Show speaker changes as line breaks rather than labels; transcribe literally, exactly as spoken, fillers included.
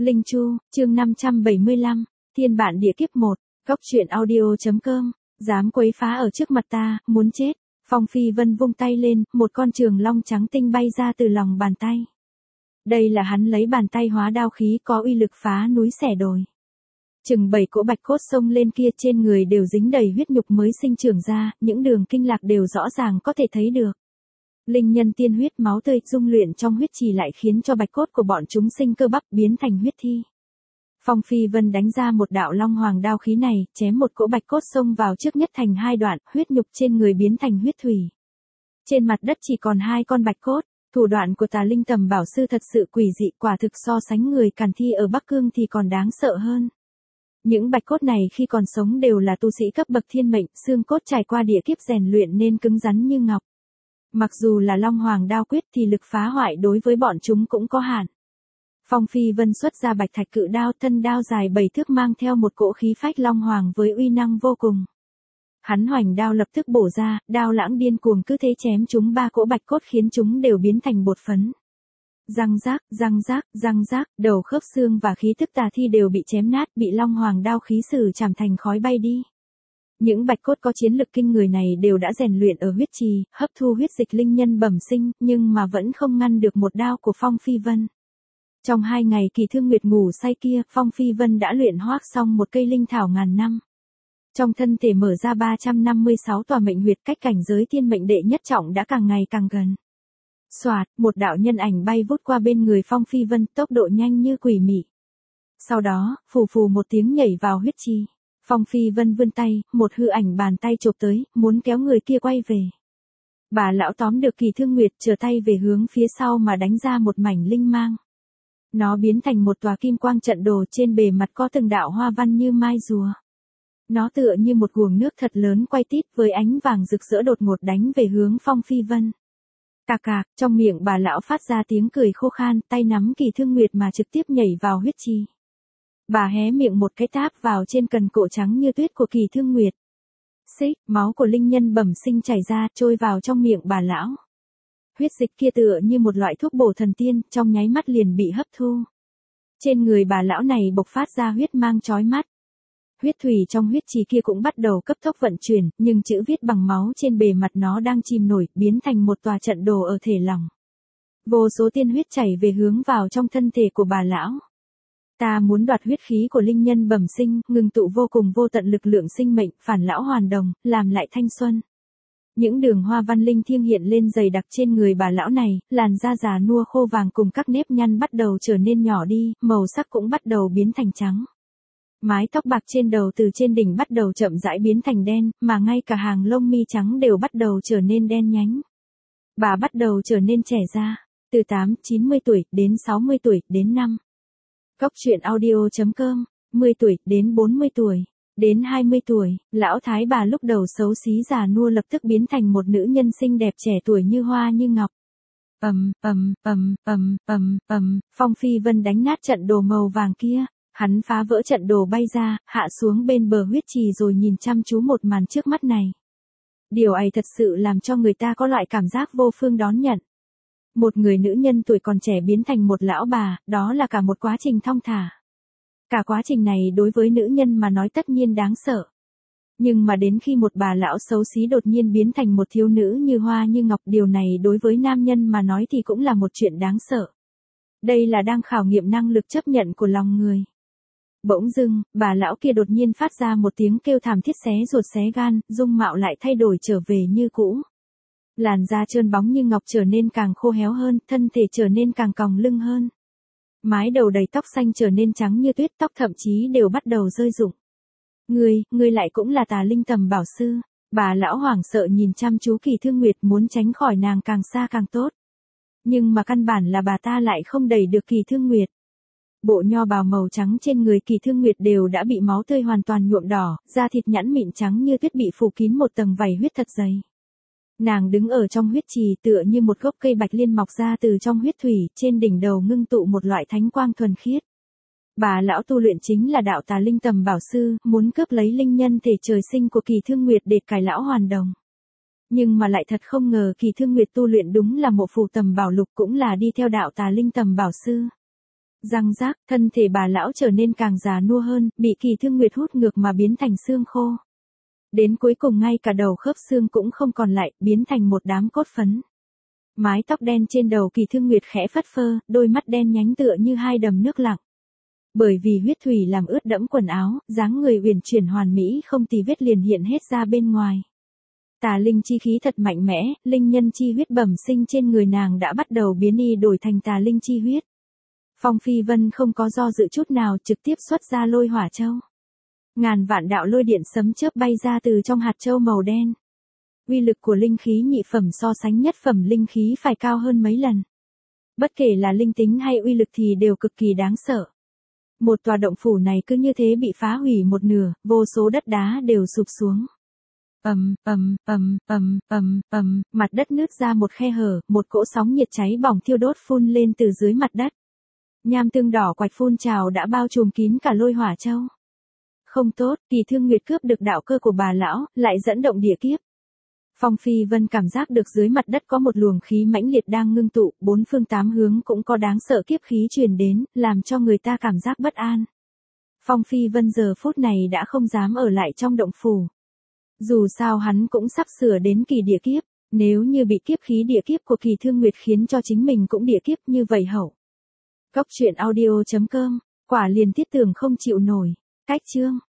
Linh Chu, chương năm trăm bảy mươi lăm, Thiên bản địa kiếp một, góc truyện audio.com, dám quấy phá ở trước mặt ta, muốn chết. Phong Phi Vân vung tay lên, một con trường long trắng tinh bay ra từ lòng bàn tay. Đây là hắn lấy bàn tay hóa đao khí có uy lực phá núi xẻ đồi. Chừng bảy cỗ bạch cốt xông lên kia, trên người đều dính đầy huyết nhục mới sinh trưởng ra, những đường kinh lạc đều rõ ràng có thể thấy được. Linh nhân tiên huyết máu tươi dung luyện trong huyết trì lại khiến cho bạch cốt của bọn chúng sinh cơ bắp biến thành huyết thi. Phong Phi Vân đánh ra một đạo long hoàng đao khí này, chém một cỗ bạch cốt xông vào trước nhất thành hai đoạn, huyết nhục trên người biến thành huyết thủy. Trên mặt đất chỉ còn hai con bạch cốt. Thủ đoạn của Tà Linh Tầm Bảo Sư thật sự quỷ dị, quả thực so sánh người càn thi ở Bắc Cương thì còn đáng sợ hơn. Những bạch cốt này khi còn sống đều là tu sĩ cấp bậc thiên mệnh, xương cốt trải qua địa kiếp rèn luyện nên cứng rắn như ngọc. Mặc dù là Long Hoàng đao quyết thì lực phá hoại đối với bọn chúng cũng có hạn. Phong Phi Vân xuất ra bạch thạch cự đao, thân đao dài bảy thước mang theo một cỗ khí phách Long Hoàng với uy năng vô cùng. Hắn hoành đao lập tức bổ ra, đao lãng điên cuồng cứ thế chém chúng ba cỗ bạch cốt khiến chúng đều biến thành bột phấn. Răng rác, răng rác, răng rác, đầu khớp xương và khí tức tà thi đều bị chém nát, bị Long Hoàng đao khí sử chảm thành khói bay đi. Những bạch cốt có chiến lực kinh người này đều đã rèn luyện ở huyết trì, hấp thu huyết dịch linh nhân bẩm sinh, nhưng mà vẫn không ngăn được một đao của Phong Phi Vân. Trong hai ngày Kỳ Thương Nguyệt ngủ say kia, Phong Phi Vân đã luyện hoác xong một cây linh thảo ngàn năm. Trong thân thể mở ra ba trăm năm mươi sáu tòa mệnh huyệt, cách cảnh giới thiên mệnh đệ nhất trọng đã càng ngày càng gần. Soạt, một đạo nhân ảnh bay vút qua bên người Phong Phi Vân, tốc độ nhanh như quỷ mị. Sau đó, phù phù một tiếng nhảy vào huyết trì. Phong Phi Vân vươn tay, một hư ảnh bàn tay chộp tới, muốn kéo người kia quay về. Bà lão tóm được Kỳ Thương Nguyệt, trở tay về hướng phía sau mà đánh ra một mảnh linh mang. Nó biến thành một tòa kim quang trận đồ, trên bề mặt có từng đạo hoa văn như mai rùa. Nó tựa như một guồng nước thật lớn quay tít với ánh vàng rực rỡ đột ngột đánh về hướng Phong Phi Vân. Cạc cạc, trong miệng bà lão phát ra tiếng cười khô khan, tay nắm Kỳ Thương Nguyệt mà trực tiếp nhảy vào huyết trì. Bà hé miệng một cái táp vào trên cần cổ trắng như tuyết của Kỳ Thương Nguyệt. Xích, máu của linh nhân bẩm sinh chảy ra, trôi vào trong miệng bà lão. Huyết dịch kia tựa như một loại thuốc bổ thần tiên, trong nháy mắt liền bị hấp thu. Trên người bà lão này bộc phát ra huyết mang chói mắt. Huyết thủy trong huyết trì kia cũng bắt đầu cấp tốc vận chuyển, nhưng chữ viết bằng máu trên bề mặt nó đang chìm nổi, biến thành một tòa trận đồ ở thể lòng. Vô số tiên huyết chảy về hướng vào trong thân thể của bà lão. Ta muốn đoạt huyết khí của linh nhân bẩm sinh, ngừng tụ vô cùng vô tận lực lượng sinh mệnh, phản lão hoàn đồng, làm lại thanh xuân. Những đường hoa văn linh thiêng hiện lên dày đặc trên người bà lão này, làn da già nua khô vàng cùng các nếp nhăn bắt đầu trở nên nhỏ đi, màu sắc cũng bắt đầu biến thành trắng. Mái tóc bạc trên đầu từ trên đỉnh bắt đầu chậm rãi biến thành đen, mà ngay cả hàng lông mi trắng đều bắt đầu trở nên đen nhánh. Bà bắt đầu trở nên trẻ ra, từ tám, chín mươi tuổi, đến sáu mươi tuổi, đến năm. Góc truyện audio.com, mười tuổi, đến bốn mươi tuổi, đến hai mươi tuổi, lão thái bà lúc đầu xấu xí già nua lập tức biến thành một nữ nhân xinh đẹp trẻ tuổi như hoa như ngọc. Ầm, ầm, ầm, ầm, ầm, ầm, Phong Phi Vân đánh nát trận đồ màu vàng kia. Hắn phá vỡ trận đồ bay ra, hạ xuống bên bờ huyết trì rồi nhìn chăm chú một màn trước mắt này. Điều ấy thật sự làm cho người ta có loại cảm giác vô phương đón nhận. Một người nữ nhân tuổi còn trẻ biến thành một lão bà, đó là cả một quá trình thong thả. Cả quá trình này đối với nữ nhân mà nói tất nhiên đáng sợ. Nhưng mà đến khi một bà lão xấu xí đột nhiên biến thành một thiếu nữ như hoa như ngọc, điều này đối với nam nhân mà nói thì cũng là một chuyện đáng sợ. Đây là đang khảo nghiệm năng lực chấp nhận của lòng người. Bỗng dưng, bà lão kia đột nhiên phát ra một tiếng kêu thảm thiết xé ruột xé gan, dung mạo lại thay đổi trở về như cũ. Làn da trơn bóng như ngọc trở nên càng khô héo hơn, thân thể trở nên càng còng lưng hơn. Mái đầu đầy tóc xanh trở nên trắng như tuyết, tóc thậm chí đều bắt đầu rơi rụng. Ngươi, ngươi lại cũng là Tà Linh Tầm Bảo Sư. Bà lão hoảng sợ nhìn chăm chú Kỳ Thương Nguyệt, muốn tránh khỏi nàng càng xa càng tốt. Nhưng mà căn bản là bà ta lại không đẩy được Kỳ Thương Nguyệt. Bộ nho bào màu trắng trên người Kỳ Thương Nguyệt đều đã bị máu tươi hoàn toàn nhuộm đỏ, da thịt nhẵn mịn trắng như tuyết bị phủ kín một tầng vảy huyết thật dày. Nàng đứng ở trong huyết trì tựa như một gốc cây bạch liên mọc ra từ trong huyết thủy, trên đỉnh đầu ngưng tụ một loại thánh quang thuần khiết. Bà lão tu luyện chính là đạo Tà Linh Tầm Bảo Sư, muốn cướp lấy linh nhân thể trời sinh của Kỳ Thương Nguyệt để cải lão hoàn đồng. Nhưng mà lại thật không ngờ Kỳ Thương Nguyệt tu luyện đúng là Mộ Phù Tầm Bảo Lục, cũng là đi theo đạo Tà Linh Tầm Bảo Sư. Răng rác, thân thể bà lão trở nên càng già nua hơn, bị Kỳ Thương Nguyệt hút ngược mà biến thành xương khô. Đến cuối cùng ngay cả đầu khớp xương cũng không còn lại, biến thành một đám cốt phấn. Mái tóc đen trên đầu Kỳ Thương Nguyệt khẽ phất phơ, đôi mắt đen nhánh tựa như hai đầm nước lặng. Bởi vì huyết thủy làm ướt đẫm quần áo, dáng người uyển chuyển hoàn mỹ không tì vết liền hiện hết ra bên ngoài. Tà linh chi khí thật mạnh mẽ, linh nhân chi huyết bẩm sinh trên người nàng đã bắt đầu biến y đổi thành tà linh chi huyết. Phong Phi Vân không có do dự chút nào, trực tiếp xuất ra lôi hỏa châu. Ngàn vạn đạo lôi điện sấm chớp bay ra từ trong hạt châu màu đen. Uy lực của linh khí nhị phẩm so sánh nhất phẩm linh khí phải cao hơn mấy lần. Bất kể là linh tính hay uy lực thì đều cực kỳ đáng sợ. Một tòa động phủ này cứ như thế bị phá hủy một nửa, vô số đất đá đều sụp xuống. Ầm, ầm, ầm, ầm, ầm, ầm, mặt đất nứt ra một khe hở, một cỗ sóng nhiệt cháy bỏng thiêu đốt phun lên từ dưới mặt đất. Nham tương đỏ quạch phun trào đã bao trùm kín cả lôi hỏa châu. Không tốt, Kỳ Thương Nguyệt cướp được đạo cơ của bà lão, lại dẫn động địa kiếp. Phong Phi Vân cảm giác được dưới mặt đất có một luồng khí mãnh liệt đang ngưng tụ, bốn phương tám hướng cũng có đáng sợ kiếp khí truyền đến, làm cho người ta cảm giác bất an. Phong Phi Vân giờ phút này đã không dám ở lại trong động phủ. Dù sao hắn cũng sắp sửa đến kỳ địa kiếp, nếu như bị kiếp khí địa kiếp của Kỳ Thương Nguyệt khiến cho chính mình cũng địa kiếp như vậy hậu. Cốc truyện audio chấm com, quả liền thiết tưởng không chịu nổi. Cách chương